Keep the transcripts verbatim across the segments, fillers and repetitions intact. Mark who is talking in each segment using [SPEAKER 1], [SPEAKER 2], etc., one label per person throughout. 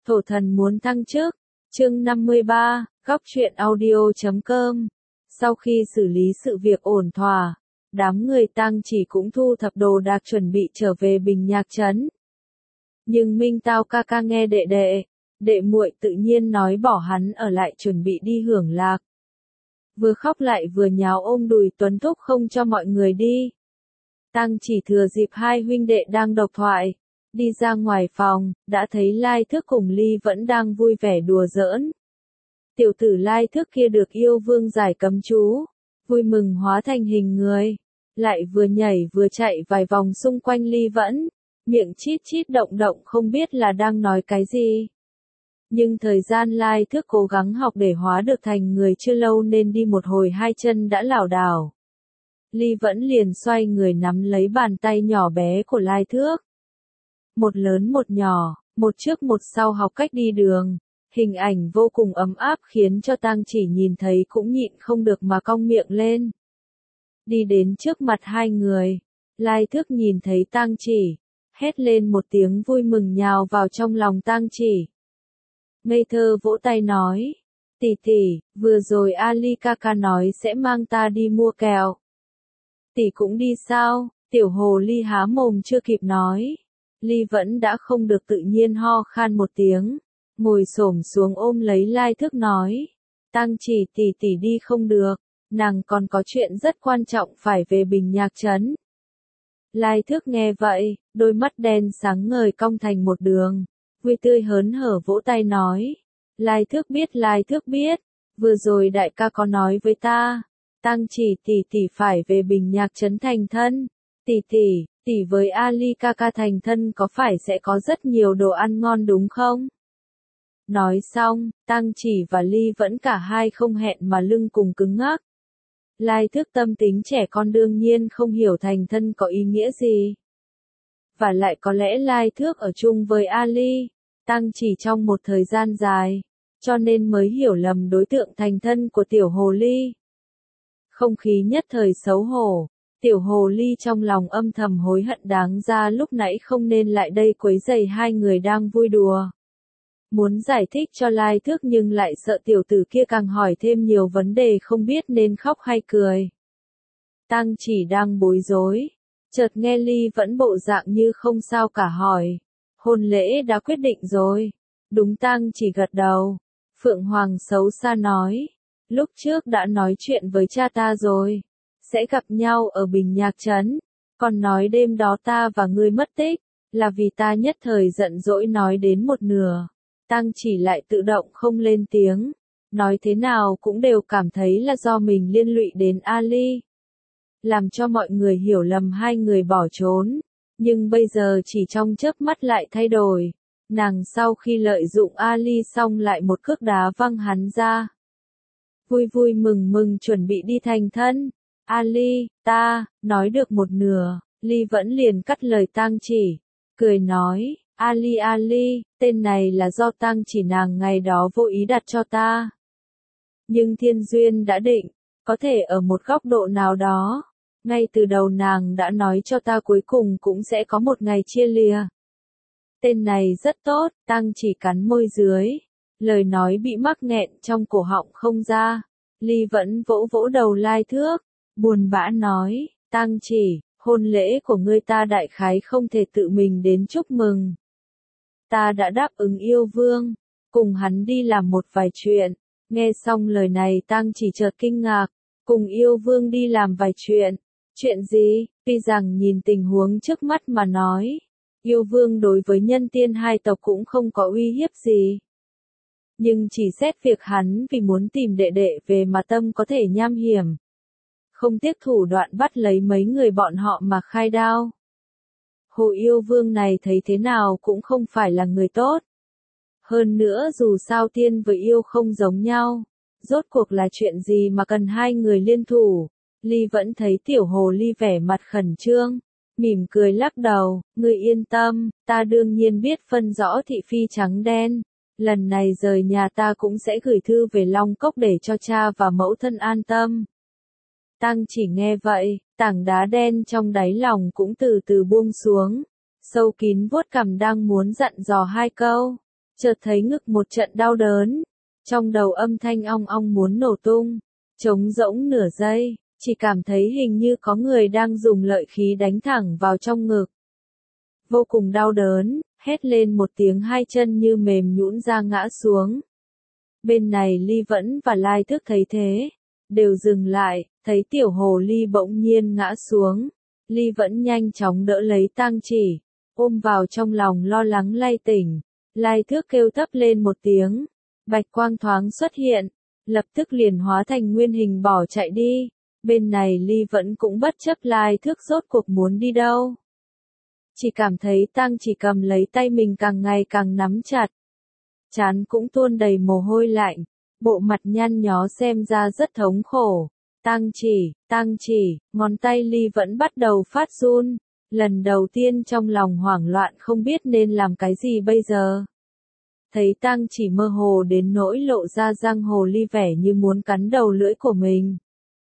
[SPEAKER 1] Thổ thần muốn thăng chức. Chương năm mươi ba, góc truyện audio chấm com. Sau khi xử lý sự việc ổn thỏa, đám người Tang Chỉ cũng thu thập đồ đạc chuẩn bị trở về Bình Nhạc trấn. Nhưng Minh Tao ca ca nghe đệ đệ, đệ muội tự nhiên nói bỏ hắn ở lại chuẩn bị đi hưởng lạc. Vừa khóc lại vừa nháo ôm đùi Tuấn thúc không cho mọi người đi. Tang Chỉ thừa dịp hai huynh đệ đang độc thoại, đi ra ngoài phòng, đã thấy Lai Thước cùng Ly vẫn đang vui vẻ đùa giỡn. Tiểu tử Lai Thước kia được yêu vương giải cấm chú, vui mừng hóa thành hình người, lại vừa nhảy vừa chạy vài vòng xung quanh Ly Vẫn, miệng chít chít động động không biết là đang nói cái gì. Nhưng thời gian Lai Thước cố gắng học để hóa được thành người chưa lâu nên đi một hồi hai chân đã lảo đảo. Ly Vẫn liền xoay người nắm lấy bàn tay nhỏ bé của Lai Thước. Một lớn một nhỏ, một trước một sau học cách đi đường, hình ảnh vô cùng ấm áp khiến cho Tang Chỉ nhìn thấy cũng nhịn không được mà cong miệng lên. Đi đến trước mặt hai người, Lai Thước nhìn thấy Tang Chỉ, hét lên một tiếng vui mừng nhào vào trong lòng Tang Chỉ. Ngây thơ vỗ tay nói, tỷ tỷ, vừa rồi Ali ca ca nói sẽ mang ta đi mua kẹo. Tỷ cũng đi sao? Tiểu hồ ly há mồm chưa kịp nói. Ly Vẫn đã không được tự nhiên ho khan một tiếng, ngồi xổm xuống ôm lấy Lai Thước nói, Tang Chỉ tỷ tỷ đi không được, nàng còn có chuyện rất quan trọng phải về Bình Nhạc trấn. Lai Thước nghe vậy, đôi mắt đen sáng ngời cong thành một đường, vui tươi hớn hở vỗ tay nói, Lai Thước biết Lai Thước biết, vừa rồi đại ca có nói với ta, Tang Chỉ tỷ tỷ phải về Bình Nhạc trấn thành thân, tỷ tỷ. Tỷ với Ali ca ca thành thân có phải sẽ có rất nhiều đồ ăn ngon đúng không? Nói xong, Tang Chỉ và Ly Vẫn cả hai không hẹn mà lưng cùng cứng ngắc. Lai Thước tâm tính trẻ con đương nhiên không hiểu thành thân có ý nghĩa gì. Và lại có lẽ Lai Thước ở chung với Ali, Tang Chỉ trong một thời gian dài, cho nên mới hiểu lầm đối tượng thành thân của tiểu hồ ly. Không khí nhất thời xấu hổ. Tiểu hồ ly trong lòng âm thầm hối hận đáng ra lúc nãy không nên lại đây quấy rầy hai người đang vui đùa. Muốn giải thích cho Lai Thước nhưng lại sợ tiểu tử kia càng hỏi thêm nhiều vấn đề không biết nên khóc hay cười. Tang Chỉ đang bối rối, chợt nghe Ly Vẫn bộ dạng như không sao cả hỏi, hôn lễ đã quyết định rồi. Đúng, Tang Chỉ gật đầu. Phượng Hoàng xấu xa nói, lúc trước đã nói chuyện với cha ta rồi. Sẽ gặp nhau ở Bình Nhạc trấn, còn nói đêm đó ta và ngươi mất tích, là vì ta nhất thời giận dỗi nói đến một nửa. Tang Chỉ lại tự động không lên tiếng, nói thế nào cũng đều cảm thấy là do mình liên lụy đến Ali. Làm cho mọi người hiểu lầm hai người bỏ trốn, nhưng bây giờ chỉ trong chớp mắt lại thay đổi. Nàng sau khi lợi dụng Ali xong lại một cước đá văng hắn ra. Vui vui mừng mừng chuẩn bị đi thành thân. Ali, ta, nói được một nửa, Ly Vẫn liền cắt lời Tang Chỉ, cười nói, Ali Ali, tên này là do Tang Chỉ nàng ngày đó vô ý đặt cho ta. Nhưng thiên duyên đã định, có thể ở một góc độ nào đó, ngay từ đầu nàng đã nói cho ta cuối cùng cũng sẽ có một ngày chia lìa. Tên này rất tốt, Tang Chỉ cắn môi dưới, lời nói bị mắc nghẹn trong cổ họng không ra. Ly Vẫn vỗ vỗ đầu Lai Thước, buồn bã nói, Tang Chỉ, hôn lễ của ngươi ta đại khái không thể tự mình đến chúc mừng. Ta đã đáp ứng yêu vương, cùng hắn đi làm một vài chuyện. Nghe xong lời này Tang Chỉ chợt kinh ngạc, cùng yêu vương đi làm vài chuyện. Chuyện gì? Tuy rằng nhìn tình huống trước mắt mà nói, yêu vương đối với nhân tiên hai tộc cũng không có uy hiếp gì. Nhưng chỉ xét việc hắn vì muốn tìm đệ đệ về mà tâm có thể nham hiểm. Không tiếc thủ đoạn bắt lấy mấy người bọn họ mà khai đao. Hồ yêu vương này thấy thế nào cũng không phải là người tốt. Hơn nữa dù sao tiên với yêu không giống nhau. Rốt cuộc là chuyện gì mà cần hai người liên thủ. Ly Vẫn thấy tiểu hồ ly vẻ mặt khẩn trương, mỉm cười lắc đầu, ngươi yên tâm, ta đương nhiên biết phân rõ thị phi trắng đen. Lần này rời nhà ta cũng sẽ gửi thư về Long Cốc để cho cha và mẫu thân an tâm. Tang Chỉ nghe vậy, tảng đá đen trong đáy lòng cũng từ từ buông xuống, sâu kín vuốt cằm đang muốn dặn dò hai câu. chợt thấy ngực một trận đau đớn, trong đầu âm thanh ong ong muốn nổ tung, trống rỗng nửa giây, chỉ cảm thấy hình như có người đang dùng lợi khí đánh thẳng vào trong ngực. Vô cùng đau đớn, hét lên một tiếng hai chân như mềm nhũn ra ngã xuống. Bên này Ly Vẫn và Lai Thước thấy thế, đều dừng lại, thấy tiểu hồ ly bỗng nhiên ngã xuống. Ly Vẫn nhanh chóng đỡ lấy Tang Chỉ, ôm vào trong lòng lo lắng lay tỉnh. Lai Thước kêu thấp lên một tiếng, bạch quang thoáng xuất hiện, lập tức liền hóa thành nguyên hình bỏ chạy đi. Bên này Ly Vẫn cũng bất chấp Lai Thước rốt cuộc muốn đi đâu. Chỉ cảm thấy Tang Chỉ cầm lấy tay mình càng ngày càng nắm chặt. Trán cũng tuôn đầy mồ hôi lạnh, bộ mặt nhăn nhó xem ra rất thống khổ. Tang Chỉ, Tang Chỉ, ngón tay Ly Vẫn bắt đầu phát run, lần đầu tiên trong lòng hoảng loạn không biết nên làm cái gì bây giờ. Thấy Tang Chỉ mơ hồ đến nỗi lộ ra răng hồ ly vẻ như muốn cắn đầu lưỡi của mình.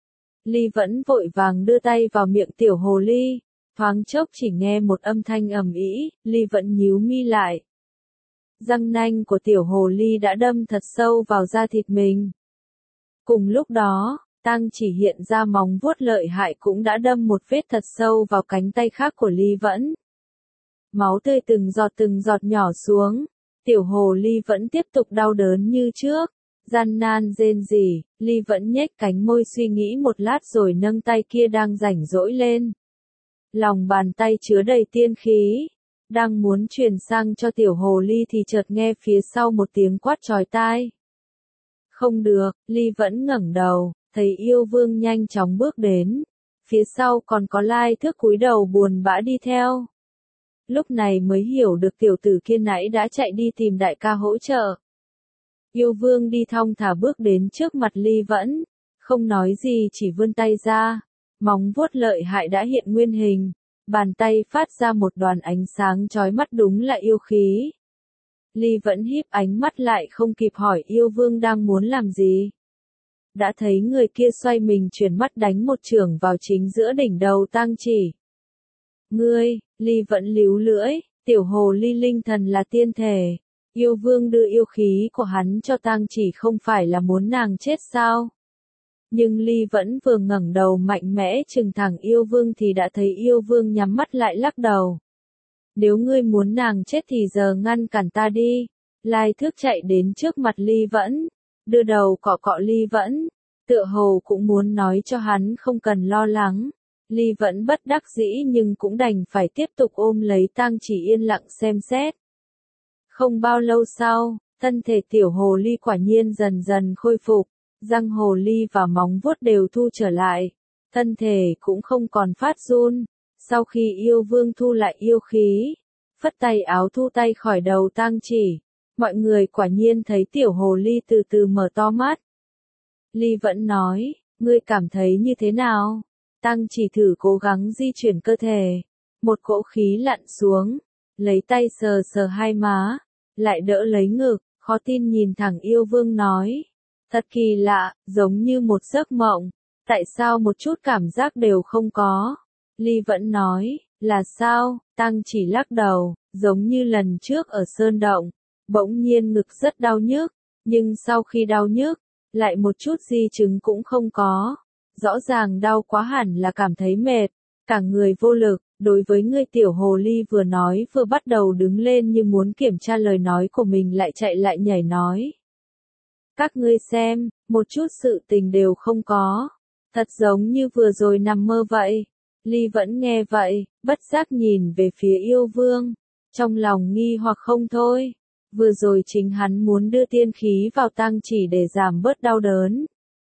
[SPEAKER 1] Ly Vẫn vội vàng đưa tay vào miệng tiểu hồ ly, thoáng chốc chỉ nghe một âm thanh ầm ĩ, Ly Vẫn nhíu mi lại. Răng nanh của tiểu hồ ly đã đâm thật sâu vào da thịt mình. Cùng lúc đó, Tang Chỉ hiện ra móng vuốt lợi hại cũng đã đâm một vết thật sâu vào cánh tay khác của Ly Vẫn. Máu tươi từng giọt từng giọt nhỏ xuống, tiểu hồ ly vẫn tiếp tục đau đớn như trước, gian nan rên rỉ. Ly Vẫn nhếch cánh môi suy nghĩ một lát rồi nâng tay kia đang rảnh rỗi lên. Lòng bàn tay chứa đầy tiên khí, đang muốn truyền sang cho tiểu hồ ly thì chợt nghe phía sau một tiếng quát chói tai. Không được, Ly Vẫn ngẩng đầu, thấy yêu vương nhanh chóng bước đến, phía sau còn có Lai Thước cúi đầu buồn bã đi theo. Lúc này mới hiểu được tiểu tử kia nãy đã chạy đi tìm đại ca hỗ trợ. Yêu vương đi thong thả bước đến trước mặt Ly Vẫn, không nói gì chỉ vươn tay ra, móng vuốt lợi hại đã hiện nguyên hình, bàn tay phát ra một đoàn ánh sáng chói mắt đúng là yêu khí. Ly Vẫn híp ánh mắt lại không kịp hỏi yêu vương đang muốn làm gì. Đã thấy người kia xoay mình chuyển mắt đánh một chưởng vào chính giữa đỉnh đầu Tang Chỉ. Ngươi, Ly Vẫn líu lưỡi, tiểu hồ ly linh thần là tiên thể. Yêu vương đưa yêu khí của hắn cho Tang Chỉ không phải là muốn nàng chết sao? Nhưng Ly Vẫn vừa ngẩng đầu mạnh mẽ trừng thẳng yêu vương thì đã thấy yêu vương nhắm mắt lại lắc đầu. Nếu ngươi muốn nàng chết thì giờ ngăn cản ta đi. Lai Thước chạy đến trước mặt Ly Vẫn, đưa đầu cọ cọ Ly Vẫn, tựa hồ cũng muốn nói cho hắn không cần lo lắng. Ly Vẫn bất đắc dĩ nhưng cũng đành phải tiếp tục ôm lấy Tang Chỉ yên lặng xem xét. Không bao lâu sau, thân thể tiểu hồ ly quả nhiên dần dần khôi phục, răng hồ ly và móng vuốt đều thu trở lại, thân thể cũng không còn phát run. Sau khi yêu vương thu lại yêu khí, phất tay áo thu tay khỏi đầu Tang Chỉ, mọi người quả nhiên thấy tiểu hồ ly từ từ mở to mắt. Ly Vẫn nói, ngươi cảm thấy như thế nào? Tang Chỉ thử cố gắng di chuyển cơ thể, một cỗ khí lặn xuống, lấy tay sờ sờ hai má, lại đỡ lấy ngực, khó tin nhìn thẳng yêu vương nói. Thật kỳ lạ, giống như một giấc mộng, tại sao một chút cảm giác đều không có? Ly Vẫn nói, là sao? Tang Chỉ lắc đầu, giống như lần trước ở Sơn Động, bỗng nhiên ngực rất đau nhức, nhưng sau khi đau nhức, lại một chút di chứng cũng không có. Rõ ràng đau quá hẳn là cảm thấy mệt, cả người vô lực. Đối với người tiểu hồ ly vừa nói vừa bắt đầu đứng lên như muốn kiểm tra lời nói của mình lại chạy lại nhảy nói. Các ngươi xem, một chút sự tình đều không có. Thật giống như vừa rồi nằm mơ vậy. Ly Vẫn nghe vậy, bất giác nhìn về phía yêu vương, trong lòng nghi hoặc không thôi. Vừa rồi chính hắn muốn đưa tiên khí vào Tang Chỉ để giảm bớt đau đớn.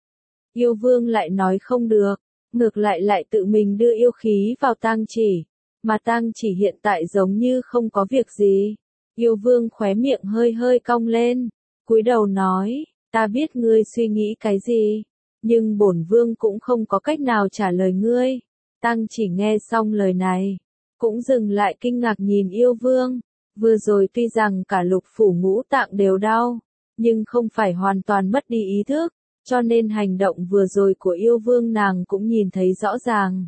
[SPEAKER 1] Yêu vương lại nói không được, ngược lại lại tự mình đưa yêu khí vào Tang Chỉ, mà Tang Chỉ hiện tại giống như không có việc gì. Yêu vương khóe miệng hơi hơi cong lên, cúi đầu nói, ta biết ngươi suy nghĩ cái gì, nhưng bổn vương cũng không có cách nào trả lời ngươi. Tang Chỉ nghe xong lời này, cũng dừng lại kinh ngạc nhìn yêu vương. Vừa rồi tuy rằng cả lục phủ ngũ tạng đều đau, nhưng không phải hoàn toàn mất đi ý thức, cho nên hành động vừa rồi của yêu vương nàng cũng nhìn thấy rõ ràng.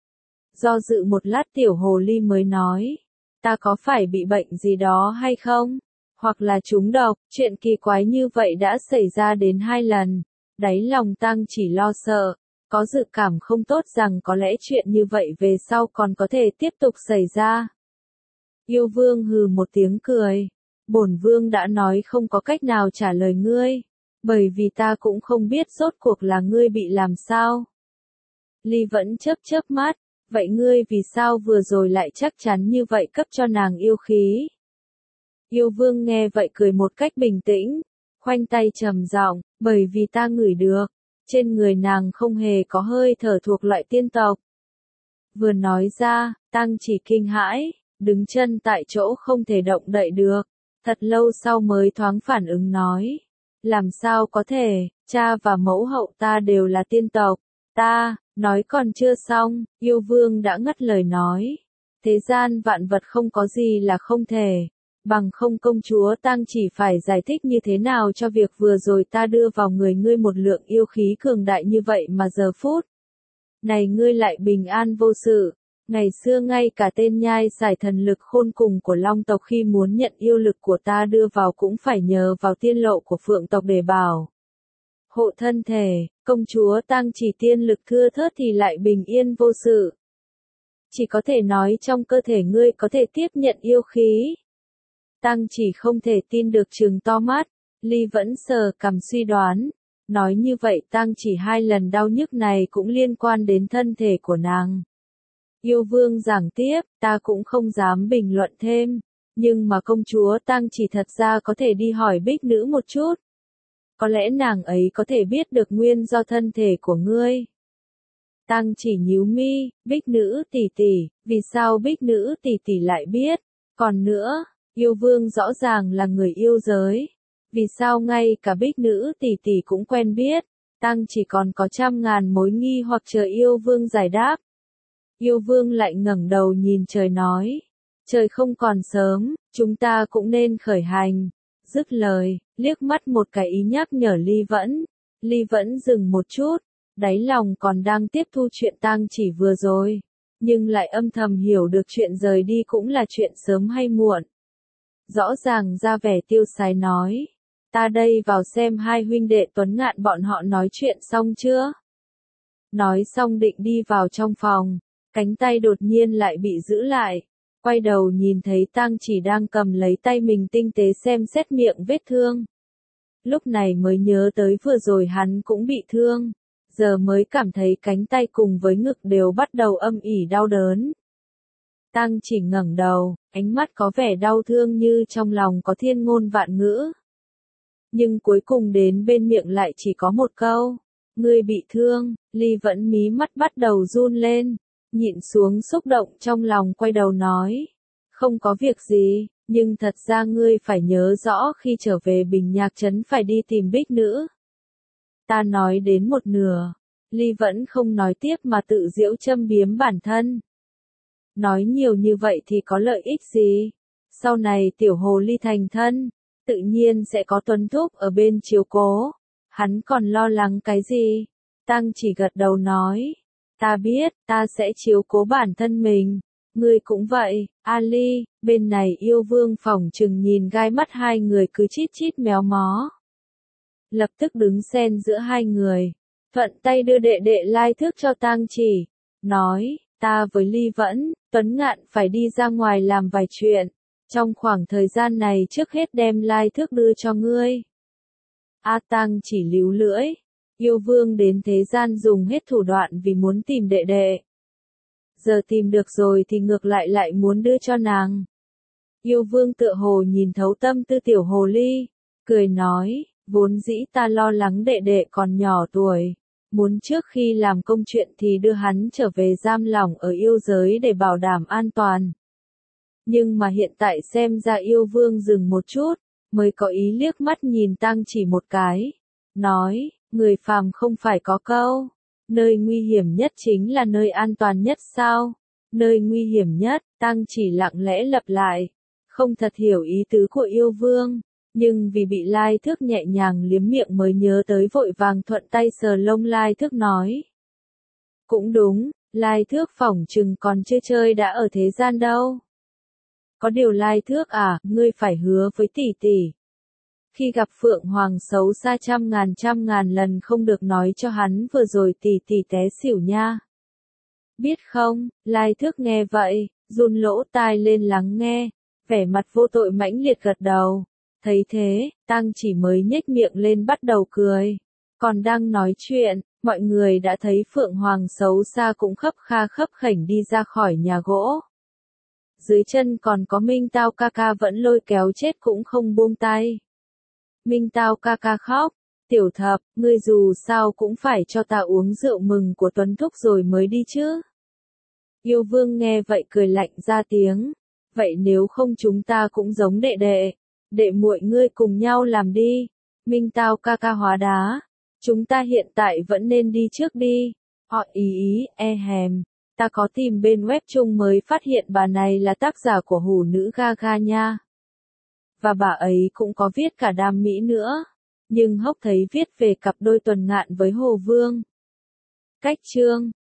[SPEAKER 1] Do dự một lát tiểu hồ ly mới nói, ta có phải bị bệnh gì đó hay không? hoặc là trúng độc, chuyện kỳ quái như vậy đã xảy ra đến hai lần. Đáy lòng Tang Chỉ lo sợ, có dự cảm không tốt rằng có lẽ chuyện như vậy về sau còn có thể tiếp tục xảy ra. Yêu Vương hừ một tiếng cười, bổn Vương đã nói không có cách nào trả lời ngươi, bởi vì ta cũng không biết rốt cuộc là ngươi bị làm sao. Ly vẫn chớp chớp mắt, vậy ngươi vì sao vừa rồi lại chắc chắn như vậy cấp cho nàng yêu khí? Yêu Vương nghe vậy cười một cách bình tĩnh, khoanh tay trầm giọng, bởi vì ta ngửi được, trên người nàng không hề có hơi thở thuộc loại tiên tộc. Vừa nói ra, Tang Chỉ kinh hãi, đứng chân tại chỗ không thể động đậy được, thật lâu sau mới thoáng phản ứng nói, làm sao có thể, cha và mẫu hậu ta đều là tiên tộc, ta, nói còn chưa xong, Yêu Vương đã ngắt lời nói, thế gian vạn vật không có gì là không thể. Bằng không công chúa Tang Chỉ phải giải thích như thế nào cho việc vừa rồi ta đưa vào người ngươi một lượng yêu khí cường đại như vậy mà giờ phút này ngươi lại bình an vô sự. Ngày xưa ngay cả tên nhai giải thần lực khôn cùng của Long tộc khi muốn nhận yêu lực của ta đưa vào cũng phải nhờ vào tiên lộ của Phượng tộc để bảo hộ thân thể, công chúa Tang Chỉ tiên lực thưa thớt thì lại bình yên vô sự. Chỉ có thể nói trong cơ thể ngươi có thể tiếp nhận yêu khí. Tang Chỉ không thể tin được trừng to mắt, Ly vẫn sờ cằm suy đoán, nói như vậy Tang Chỉ hai lần đau nhức này cũng liên quan đến thân thể của nàng. Yêu Vương giảng tiếp, ta cũng không dám bình luận thêm, nhưng mà công chúa Tang Chỉ thật ra có thể đi hỏi Bích Nữ một chút. Có lẽ nàng ấy có thể biết được nguyên do thân thể của ngươi. Tang Chỉ nhíu mi, Bích Nữ tỷ tỷ, vì sao Bích Nữ tỷ tỷ lại biết? Còn nữa, Yêu Vương rõ ràng là người yêu giới, vì sao ngay cả Bích Nữ tỷ tỷ cũng quen biết? Tang Chỉ còn có trăm ngàn mối nghi hoặc chờ Yêu Vương giải đáp. Yêu Vương lại ngẩng đầu nhìn trời nói, trời không còn sớm, chúng ta cũng nên khởi hành. Dứt lời, liếc mắt một cái ý nhắc nhở Ly Vẫn. Ly Vẫn dừng một chút, đáy lòng còn đang tiếp thu chuyện Tang Chỉ vừa rồi, nhưng lại âm thầm hiểu được chuyện rời đi cũng là chuyện sớm hay muộn. Rõ ràng ra vẻ tiêu sái nói, ta đây vào xem hai huynh đệ Tuấn Ngạn bọn họ nói chuyện xong chưa? Nói xong định đi vào trong phòng, cánh tay đột nhiên lại bị giữ lại, quay đầu nhìn thấy Tang Chỉ đang cầm lấy tay mình tinh tế xem xét miệng vết thương. Lúc này mới nhớ tới vừa rồi hắn cũng bị thương, giờ mới cảm thấy cánh tay cùng với ngực đều bắt đầu âm ỉ đau đớn. Tang Chỉ ngẩng đầu, ánh mắt có vẻ đau thương như trong lòng có thiên ngôn vạn ngữ. Nhưng cuối cùng đến bên miệng lại chỉ có một câu, ngươi bị thương. Ly Vẫn mí mắt bắt đầu run lên, nhịn xuống xúc động trong lòng quay đầu nói, không có việc gì, nhưng thật ra ngươi phải nhớ rõ khi trở về Bình Nhạc Trấn phải đi tìm Bích Nữ. Ta nói đến một nửa, Ly Vẫn không nói tiếp mà tự giễu châm biếm bản thân. Nói nhiều như vậy thì có lợi ích gì? Sau này tiểu hồ ly thành thân, tự nhiên sẽ có Tuấn Thúc ở bên chiếu cố. Hắn còn lo lắng cái gì? Tang Chỉ gật đầu nói, ta biết, ta sẽ chiếu cố bản thân mình. Ngươi cũng vậy, Ali. Bên này Yêu Vương phỏng chừng nhìn gai mắt hai người cứ chít chít méo mó. Lập tức đứng xen giữa hai người, thuận tay đưa đệ đệ lai thước cho Tang Chỉ, nói, ta với Ly Vẫn, Tuấn Ngạn phải đi ra ngoài làm vài chuyện, trong khoảng thời gian này trước hết đem lai thước đưa cho ngươi. A Tang Chỉ líu lưỡi, Yêu Vương đến thế gian dùng hết thủ đoạn vì muốn tìm đệ đệ. Giờ tìm được rồi thì ngược lại lại muốn đưa cho nàng. Yêu Vương tựa hồ nhìn thấu tâm tư tiểu hồ ly, cười nói, vốn dĩ ta lo lắng đệ đệ còn nhỏ tuổi, muốn trước khi làm công chuyện thì đưa hắn trở về giam lỏng ở yêu giới để bảo đảm an toàn. Nhưng mà hiện tại xem ra Yêu Vương dừng một chút, mới có ý liếc mắt nhìn Tang Chỉ một cái, nói, người phàm không phải có câu, nơi nguy hiểm nhất chính là nơi an toàn nhất sao? Nơi nguy hiểm nhất, Tang Chỉ lặng lẽ lặp lại, không thật hiểu ý tứ của Yêu Vương, nhưng vì bị lai thước nhẹ nhàng liếm miệng mới nhớ tới vội vàng thuận tay sờ lông lai thước nói. Cũng đúng, lai thước phỏng chừng còn chưa chơi đã ở thế gian đâu. Có điều Lai Thước à, ngươi phải hứa với tỷ tỷ. Khi gặp Phượng Hoàng xấu xa trăm ngàn trăm ngàn lần không được nói cho hắn vừa rồi tỷ tỷ té xỉu nha. Biết không, Lai Thước nghe vậy, run lỗ tai lên lắng nghe, vẻ mặt vô tội mãnh liệt gật đầu. Thấy thế, Tang Chỉ mới nhếch miệng lên bắt đầu cười. Còn đang nói chuyện, mọi người đã thấy Phượng Hoàng xấu xa cũng khấp kha khấp khểnh đi ra khỏi nhà gỗ. Dưới chân còn có Minh Tao ca ca vẫn lôi kéo chết cũng không buông tay. Minh Tao ca ca khóc, tiểu thập, ngươi dù sao cũng phải cho ta uống rượu mừng của Tuấn Thúc rồi mới đi chứ. Yêu Vương nghe vậy cười lạnh ra tiếng, vậy nếu không chúng ta cũng giống đệ đệ, đệ muội ngươi cùng nhau làm đi. Minh Tao ca ca hóa đá, chúng ta hiện tại vẫn nên đi trước đi. Họ ý ý, e hèm, ta có tìm bên web chung mới phát hiện bà này là tác giả của Hủ Nữ Gaga nha. Và bà ấy cũng có viết cả Đam Mỹ nữa. Nhưng Hốc thấy viết về cặp đôi Tuần Ngạn với Hồ Vương. Cách chương